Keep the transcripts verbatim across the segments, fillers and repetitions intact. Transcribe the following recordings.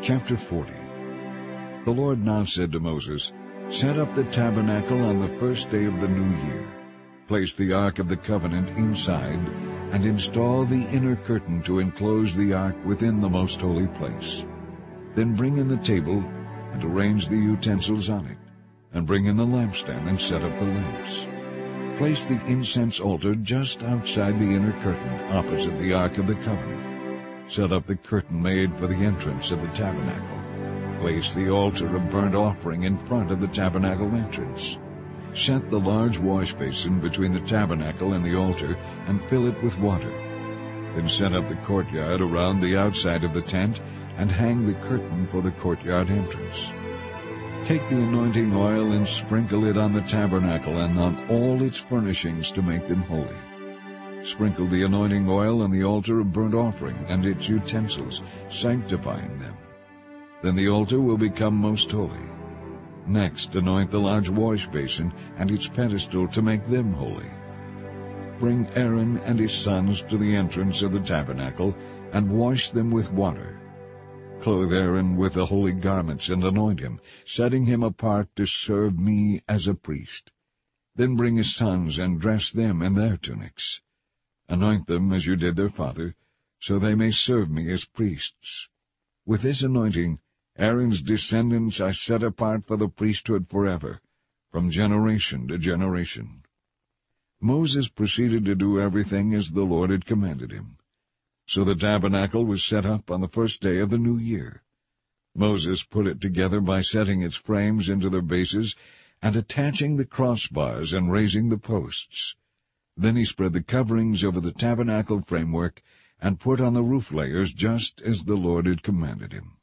Chapter forty. The Lord now said to Moses, Set up the tabernacle on the first day of the new year. Place the Ark of the Covenant inside, and install the inner curtain to enclose the Ark within the most holy place. Then bring in the table and arrange the utensils on it, and bring in the lampstand and set up the lamps. Place the incense altar just outside the inner curtain, opposite the Ark of the Covenant. Set up the curtain made for the entrance of the tabernacle. Place the altar of burnt offering in front of the tabernacle entrance. Set the large wash basin between the tabernacle and the altar and fill it with water. Then set up the courtyard around the outside of the tent and hang the curtain for the courtyard entrance. Take the anointing oil and sprinkle it on the tabernacle and on all its furnishings to make them holy. Sprinkle the anointing oil on the altar of burnt offering and its utensils, sanctifying them. Then the altar will become most holy. Next, anoint the large wash basin and its pedestal to make them holy. Bring Aaron and his sons to the entrance of the tabernacle and wash them with water. Clothe Aaron with the holy garments and anoint him, setting him apart to serve me as a priest. Then bring his sons and dress them in their tunics. Anoint them as you did their father, so they may serve me as priests. With this anointing, Aaron's descendants are set apart for the priesthood forever, from generation to generation. Moses proceeded to do everything as the Lord had commanded him. So the tabernacle was set up on the first day of the new year. Moses put it together by setting its frames into their bases and attaching the crossbars and raising the posts. Then he spread the coverings over the tabernacle framework and put on the roof layers just as the Lord had commanded him.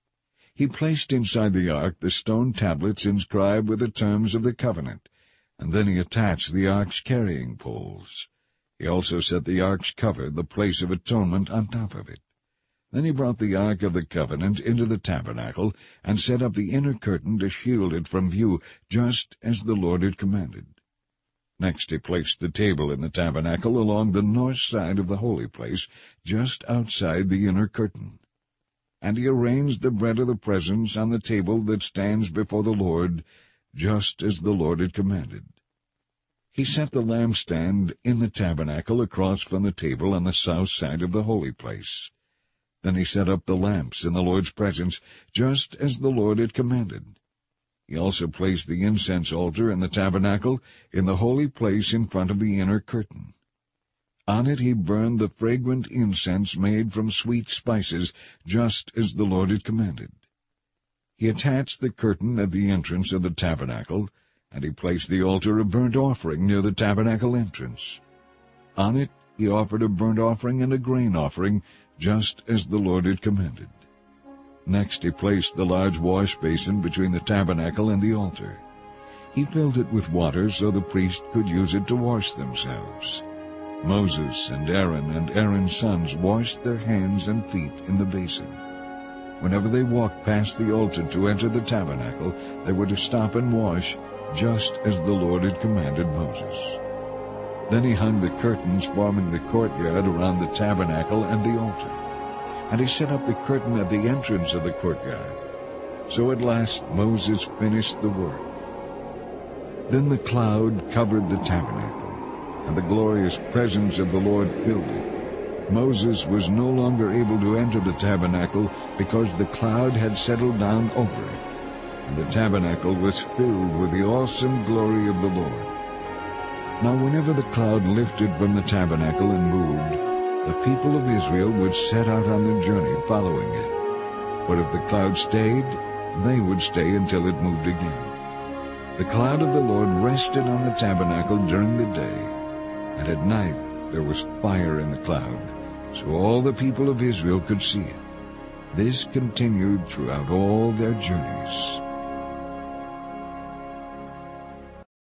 He placed inside the ark the stone tablets inscribed with the terms of the covenant, and then he attached the ark's carrying poles. He also set the ark's cover, the place of atonement, on top of it. Then he brought the Ark of the Covenant into the tabernacle and set up the inner curtain to shield it from view, just as the Lord had commanded. Next he placed the table in the tabernacle along the north side of the holy place, just outside the inner curtain. And he arranged the bread of the presence on the table that stands before the Lord, just as the Lord had commanded. He set the lampstand in the tabernacle across from the table on the south side of the holy place. Then he set up the lamps in the Lord's presence, just as the Lord had commanded. He also placed the incense altar in the tabernacle in the holy place in front of the inner curtain. On it he burned the fragrant incense made from sweet spices, just as the Lord had commanded. He attached the curtain at the entrance of the tabernacle, and he placed the altar of burnt offering near the tabernacle entrance. On it he offered a burnt offering and a grain offering, just as the Lord had commanded. Next he placed the large wash basin between the tabernacle and the altar. He filled it with water so the priest could use it to wash themselves. Moses and Aaron and Aaron's sons washed their hands and feet in the basin. Whenever they walked past the altar to enter the tabernacle, they were to stop and wash, just as the Lord had commanded Moses. Then he hung the curtains forming the courtyard around the tabernacle and the altar. And he set up the curtain at the entrance of the courtyard. So at last Moses finished the work. Then the cloud covered the tabernacle, and the glorious presence of the Lord filled it. Moses was no longer able to enter the tabernacle because the cloud had settled down over it, and the tabernacle was filled with the awesome glory of the Lord. Now whenever the cloud lifted from the tabernacle and moved, the people of Israel would set out on their journey following it. But if the cloud stayed, they would stay until it moved again. The cloud of the Lord rested on the tabernacle during the day, and at night there was fire in the cloud, so all the people of Israel could see it. This continued throughout all their journeys.